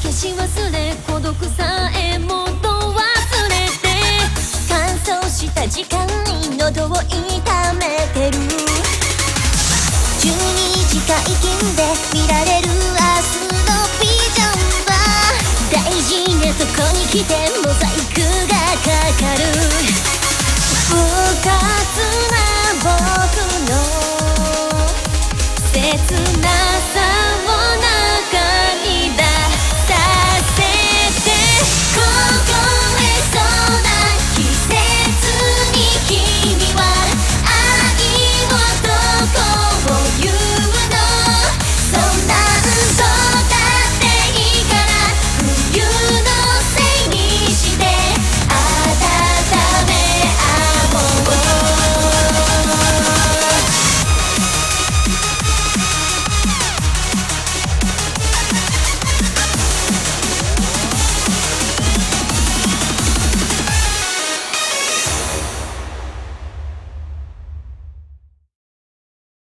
消し忘れ孤独さえもと忘れて乾燥した時間に喉を痛めてる。12時解禁で見られる明日のビジョンは大事なとこに来てモザイクがかかる。